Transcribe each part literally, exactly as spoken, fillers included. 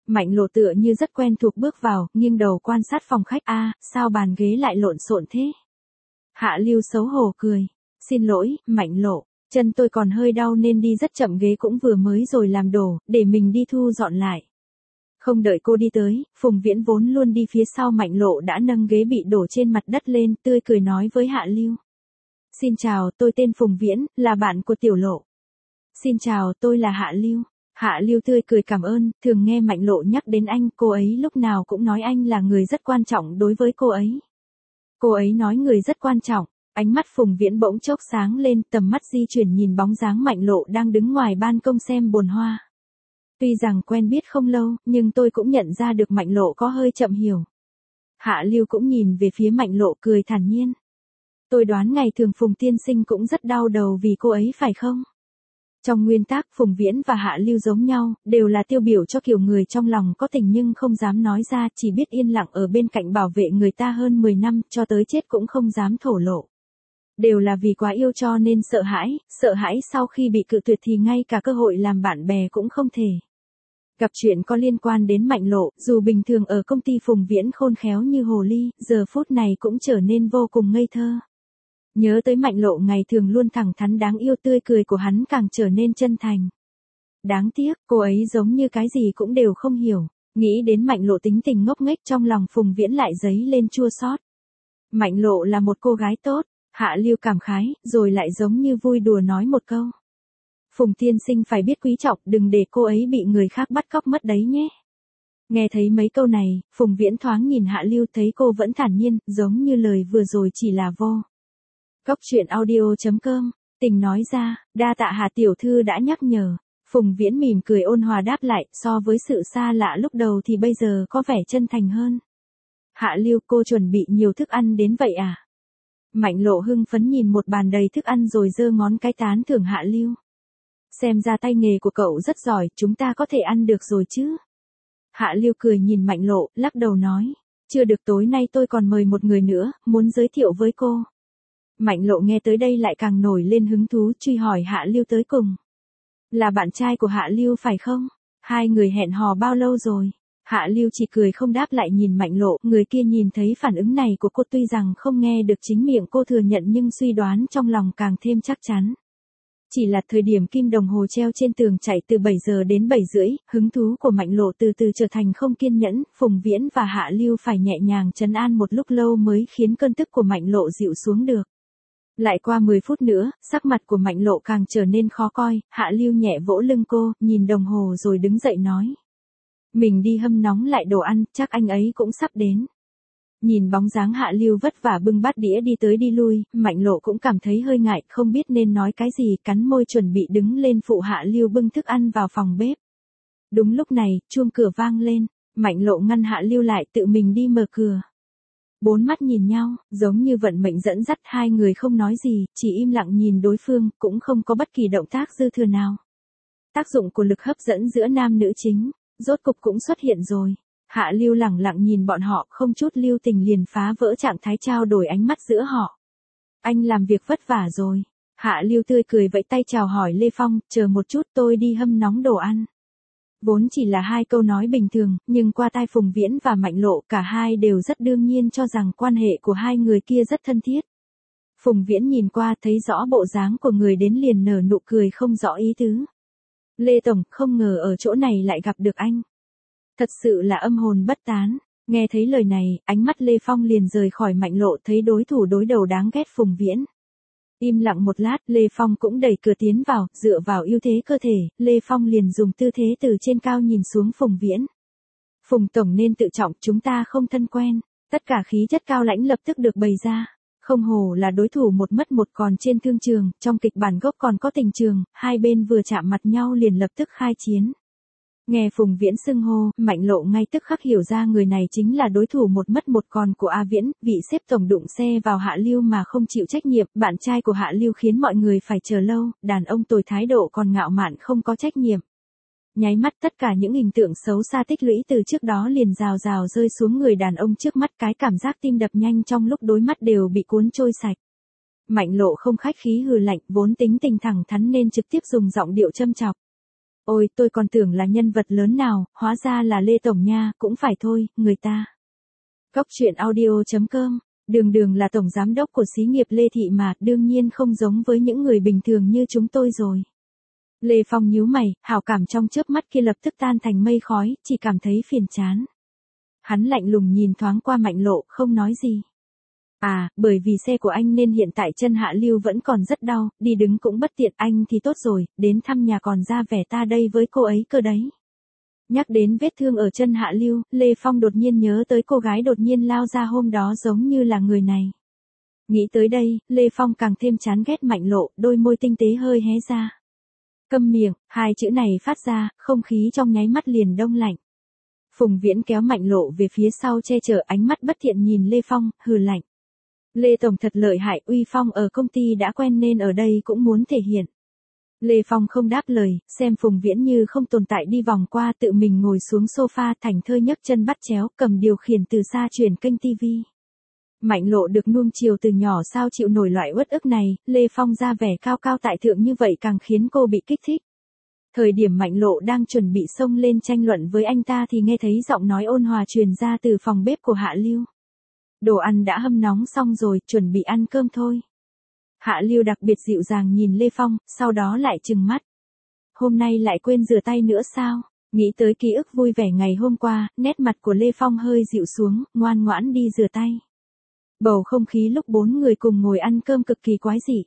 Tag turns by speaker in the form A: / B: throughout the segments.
A: Mạnh Lộ tựa như rất quen thuộc bước vào, nghiêng đầu quan sát phòng khách. A, sao bàn ghế lại lộn xộn thế? Hạ Lưu xấu hổ cười. Xin lỗi, Mạnh Lộ, chân tôi còn hơi đau nên đi rất chậm, ghế cũng vừa mới rồi làm đổ, để mình đi thu dọn lại. Không đợi cô đi tới, Phùng Viễn vốn luôn đi phía sau Mạnh Lộ đã nâng ghế bị đổ trên mặt đất lên, tươi cười nói với Hạ Lưu. Xin chào, tôi tên Phùng Viễn, là bạn của Tiểu Lộ. Xin chào, tôi là Hạ Lưu. Hạ Lưu tươi cười cảm ơn, thường nghe Mạnh Lộ nhắc đến anh, cô ấy lúc nào cũng nói anh là người rất quan trọng đối với cô ấy. Cô ấy nói người rất quan trọng, ánh mắt Phùng Viễn bỗng chốc sáng lên, tầm mắt di chuyển nhìn bóng dáng Mạnh Lộ đang đứng ngoài ban công xem bồn hoa. Tuy rằng quen biết không lâu, nhưng tôi cũng nhận ra được Mạnh Lộ có hơi chậm hiểu. Hạ Lưu cũng nhìn về phía Mạnh Lộ cười thản nhiên. Tôi đoán ngày thường Phùng tiên sinh cũng rất đau đầu vì cô ấy phải không? Trong nguyên tắc Phùng Viễn và Hạ Lưu giống nhau, đều là tiêu biểu cho kiểu người trong lòng có tình nhưng không dám nói ra, chỉ biết yên lặng ở bên cạnh bảo vệ người ta hơn mười năm, cho tới chết cũng không dám thổ lộ. Đều là vì quá yêu cho nên sợ hãi, sợ hãi sau khi bị cự tuyệt thì ngay cả cơ hội làm bạn bè cũng không thể. Gặp chuyện có liên quan đến Mạnh Lộ, dù bình thường ở công ty Phùng Viễn khôn khéo như hồ ly, giờ phút này cũng trở nên vô cùng ngây thơ. Nhớ tới Mạnh Lộ ngày thường luôn thẳng thắn đáng yêu, tươi cười của hắn càng trở nên chân thành. Đáng tiếc, cô ấy giống như cái gì cũng đều không hiểu. Nghĩ đến Mạnh Lộ tính tình ngốc nghếch, trong lòng Phùng Viễn lại dấy lên chua xót. Mạnh Lộ là một cô gái tốt, Hạ Lưu cảm khái, rồi lại giống như vui đùa nói một câu. Phùng tiên sinh phải biết quý trọng, đừng để cô ấy bị người khác bắt cóc mất đấy nhé. Nghe thấy mấy câu này, Phùng Viễn thoáng nhìn Hạ Lưu, thấy cô vẫn thản nhiên, giống như lời vừa rồi chỉ là vô. Cốc truyện audio chấm com, tình nói ra, đa tạ Hạ tiểu thư đã nhắc nhở. Phùng Viễn mỉm cười ôn hòa đáp lại, so với sự xa lạ lúc đầu thì bây giờ có vẻ chân thành hơn. Hạ Lưu, cô chuẩn bị nhiều thức ăn đến vậy à? Mạnh Lộ hưng phấn nhìn một bàn đầy thức ăn rồi giơ ngón cái tán thưởng Hạ Lưu. Xem ra tay nghề của cậu rất giỏi, chúng ta có thể ăn được rồi chứ? Hạ Lưu cười nhìn Mạnh Lộ, lắc đầu nói. Chưa được, tối nay tôi còn mời một người nữa, muốn giới thiệu với cô. Mạnh Lộ nghe tới đây lại càng nổi lên hứng thú, truy hỏi Hạ Lưu tới cùng. Là bạn trai của Hạ Lưu phải không? Hai người hẹn hò bao lâu rồi? Hạ Lưu chỉ cười không đáp lại nhìn Mạnh Lộ, người kia nhìn thấy phản ứng này của cô tuy rằng không nghe được chính miệng cô thừa nhận nhưng suy đoán trong lòng càng thêm chắc chắn. Chỉ là thời điểm kim đồng hồ treo trên tường chạy từ bảy giờ đến bảy rưỡi, hứng thú của Mạnh Lộ từ từ trở thành không kiên nhẫn, Phùng Viễn và Hạ Lưu phải nhẹ nhàng trấn an một lúc lâu mới khiến cơn tức của Mạnh Lộ dịu xuống được. Lại qua mười phút nữa, sắc mặt của Mạnh Lộ càng trở nên khó coi, Hạ Lưu nhẹ vỗ lưng cô, nhìn đồng hồ rồi đứng dậy nói. Mình đi hâm nóng lại đồ ăn, chắc anh ấy cũng sắp đến. Nhìn bóng dáng Hạ Lưu vất vả bưng bát đĩa đi tới đi lui, Mạnh Lộ cũng cảm thấy hơi ngại, không biết nên nói cái gì, cắn môi chuẩn bị đứng lên phụ Hạ Lưu bưng thức ăn vào phòng bếp. Đúng lúc này, chuông cửa vang lên, Mạnh Lộ ngăn Hạ Lưu lại, tự mình đi mở cửa. Bốn mắt nhìn nhau, giống như vận mệnh dẫn dắt, hai người không nói gì, chỉ im lặng nhìn đối phương, cũng không có bất kỳ động tác dư thừa nào. Tác dụng của lực hấp dẫn giữa nam nữ chính, rốt cục cũng xuất hiện rồi. Hạ Lưu lẳng lặng nhìn bọn họ, không chút lưu tình liền phá vỡ trạng thái trao đổi ánh mắt giữa họ. Anh làm việc vất vả rồi. Hạ Lưu tươi cười vẫy tay chào hỏi Lê Phong, chờ một chút tôi đi hâm nóng đồ ăn. Vốn chỉ là hai câu nói bình thường, nhưng qua tai Phùng Viễn và Mạnh Lộ cả hai đều rất đương nhiên cho rằng quan hệ của hai người kia rất thân thiết. Phùng Viễn nhìn qua thấy rõ bộ dáng của người đến liền nở nụ cười không rõ ý tứ. Lê Tổng, không ngờ ở chỗ này lại gặp được anh. Thật sự là âm hồn bất tán. Nghe thấy lời này, ánh mắt Lê Phong liền rời khỏi Mạnh Lộ, thấy đối thủ đối đầu đáng ghét Phùng Viễn. Im lặng một lát, Lê Phong cũng đẩy cửa tiến vào, dựa vào ưu thế cơ thể, Lê Phong liền dùng tư thế từ trên cao nhìn xuống Phùng Viễn. Phùng Tổng nên tự trọng, chúng ta không thân quen. Tất cả khí chất cao lãnh lập tức được bày ra. Không hổ là đối thủ một mất một còn trên thương trường, trong kịch bản gốc còn có tình trường, hai bên vừa chạm mặt nhau liền lập tức khai chiến. Nghe Phùng Viễn xưng hô, Mạnh Lộ ngay tức khắc hiểu ra người này chính là đối thủ một mất một còn của A Viễn, vị xếp tổng đụng xe vào Hạ Lưu mà không chịu trách nhiệm, bạn trai của Hạ Lưu khiến mọi người phải chờ lâu, đàn ông tồi thái độ còn ngạo mạn không có trách nhiệm. Nháy mắt tất cả những hình tượng xấu xa tích lũy từ trước đó liền rào rào rơi xuống người đàn ông trước mắt, cái cảm giác tim đập nhanh trong lúc đối mắt đều bị cuốn trôi sạch. Mạnh Lộ không khách khí hừ lạnh, vốn tính tình thẳng thắn nên trực tiếp dùng giọng điệu châm chọc. Ôi, tôi còn tưởng là nhân vật lớn nào, hóa ra là Lê Tổng nha, cũng phải thôi, người ta. Góc truyện audio.com, đường đường là tổng giám đốc của xí nghiệp Lê Thị mà, đương nhiên không giống với những người bình thường như chúng tôi rồi. Lê Phong nhíu mày, hảo cảm trong chớp mắt kia lập tức tan thành mây khói, chỉ cảm thấy phiền chán. Hắn lạnh lùng nhìn thoáng qua Mạnh Lộ, không nói gì. À, bởi vì xe của anh nên hiện tại chân Hạ Lưu vẫn còn rất đau, đi đứng cũng bất tiện, anh thì tốt rồi, đến thăm nhà còn ra vẻ ta đây với cô ấy cơ đấy. Nhắc đến vết thương ở chân Hạ Lưu, Lê Phong đột nhiên nhớ tới cô gái đột nhiên lao ra hôm đó giống như là người này. Nghĩ tới đây, Lê Phong càng thêm chán ghét Mạnh Lộ, đôi môi tinh tế hơi hé ra. Câm miệng, hai chữ này phát ra, không khí trong nháy mắt liền đông lạnh. Phùng Viễn kéo Mạnh Lộ về phía sau che chở, ánh mắt bất thiện nhìn Lê Phong, hừ lạnh. Lê Tổng thật lợi hại, uy phong ở công ty đã quen nên ở đây cũng muốn thể hiện. Lê Phong không đáp lời, xem Phùng Viễn như không tồn tại đi vòng qua, tự mình ngồi xuống sofa thảnh thơi nhấc chân bắt chéo, cầm điều khiển từ xa chuyển kênh tivi. Mạnh Lộ được nuông chiều từ nhỏ sao chịu nổi loại uất ức này, Lê Phong ra vẻ cao cao tại thượng như vậy càng khiến cô bị kích thích. Thời điểm Mạnh Lộ đang chuẩn bị xông lên tranh luận với anh ta thì nghe thấy giọng nói ôn hòa truyền ra từ phòng bếp của Hạ Lưu. Đồ ăn đã hâm nóng xong rồi, chuẩn bị ăn cơm thôi. Hạ Lưu đặc biệt dịu dàng nhìn Lê Phong, sau đó lại trừng mắt. Hôm nay lại quên rửa tay nữa sao? Nghĩ tới ký ức vui vẻ ngày hôm qua, nét mặt của Lê Phong hơi dịu xuống, ngoan ngoãn đi rửa tay. Bầu không khí lúc bốn người cùng ngồi ăn cơm cực kỳ quái dị.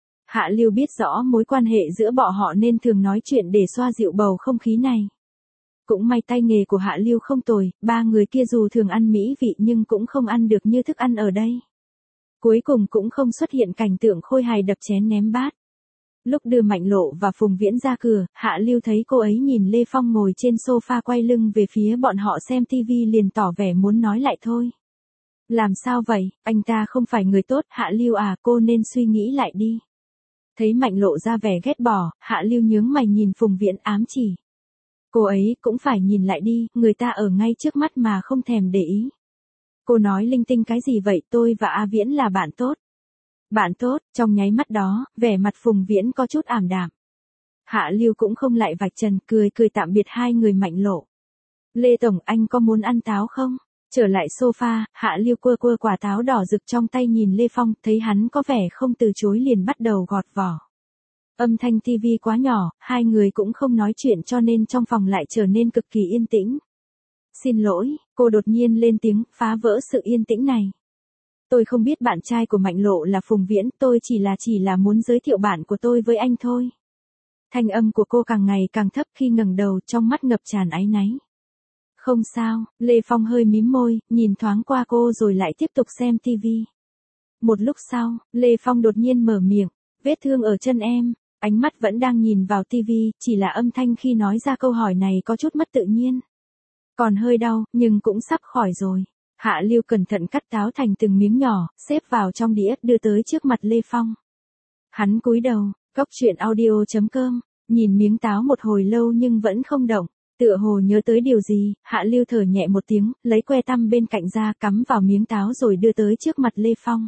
A: Hạ Lưu biết rõ mối quan hệ giữa bọn họ nên thường nói chuyện để xoa dịu bầu không khí này. Cũng may tay nghề của Hạ Lưu không tồi, ba người kia dù thường ăn mỹ vị nhưng cũng không ăn được như thức ăn ở đây. Cuối cùng cũng không xuất hiện cảnh tượng khôi hài đập chén ném bát. Lúc đưa Mạnh Lộ và Phùng Viễn ra cửa, Hạ Lưu thấy cô ấy nhìn Lê Phong ngồi trên sofa quay lưng về phía bọn họ xem tivi liền tỏ vẻ muốn nói lại thôi. Làm sao vậy, anh ta không phải người tốt, Hạ Lưu à, cô nên suy nghĩ lại đi. Thấy Mạnh Lộ ra vẻ ghét bỏ, Hạ Lưu nhướng mày nhìn Phùng Viễn ám chỉ. Cô ấy cũng phải nhìn lại đi, người ta ở ngay trước mắt mà không thèm để ý. Cô nói linh tinh cái gì vậy, tôi và A Viễn là bạn tốt. Bạn tốt, trong nháy mắt đó, vẻ mặt Phùng Viễn có chút ảm đạm. Hạ Lưu cũng không lại vạch trần, cười cười tạm biệt hai người Mạnh Lộ. Lê Tổng, anh có muốn ăn táo không? Trở lại sofa, Hạ Lưu quơ quơ quả táo đỏ rực trong tay nhìn Lê Phong, thấy hắn có vẻ không từ chối liền bắt đầu gọt vỏ. Âm thanh tivi quá nhỏ, hai người cũng không nói chuyện cho nên trong phòng lại trở nên cực kỳ yên tĩnh. Xin lỗi, cô đột nhiên lên tiếng, phá vỡ sự yên tĩnh này. Tôi không biết bạn trai của Mạnh Lộ là Phùng Viễn, tôi chỉ là chỉ là muốn giới thiệu bạn của tôi với anh thôi. Thanh âm của cô càng ngày càng thấp khi ngẩng đầu, trong mắt ngập tràn áy náy. Không sao, Lê Phong hơi mím môi, nhìn thoáng qua cô rồi lại tiếp tục xem tivi. Một lúc sau, Lê Phong đột nhiên mở miệng, vết thương ở chân em. Ánh mắt vẫn đang nhìn vào tivi, chỉ là âm thanh khi nói ra câu hỏi này có chút mất tự nhiên. Còn hơi đau, nhưng cũng sắp khỏi rồi. Hạ Lưu cẩn thận cắt táo thành từng miếng nhỏ, xếp vào trong đĩa, đưa tới trước mặt Lê Phong. Hắn cúi đầu, góc truyện audio.com, nhìn miếng táo một hồi lâu nhưng vẫn không động. Tựa hồ nhớ tới điều gì, Hạ Lưu thở nhẹ một tiếng, lấy que tăm bên cạnh ra cắm vào miếng táo rồi đưa tới trước mặt Lê Phong.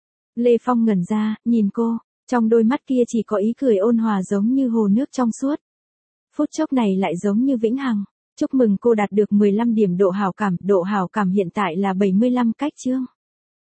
A: Lê Phong ngẩn ra, nhìn cô. Trong đôi mắt kia chỉ có ý cười ôn hòa giống như hồ nước trong suốt. Phút chốc này lại giống như vĩnh hằng. Chúc mừng cô đạt được mười lăm điểm độ hảo cảm, độ hảo cảm hiện tại là bảy mươi lăm cách chương.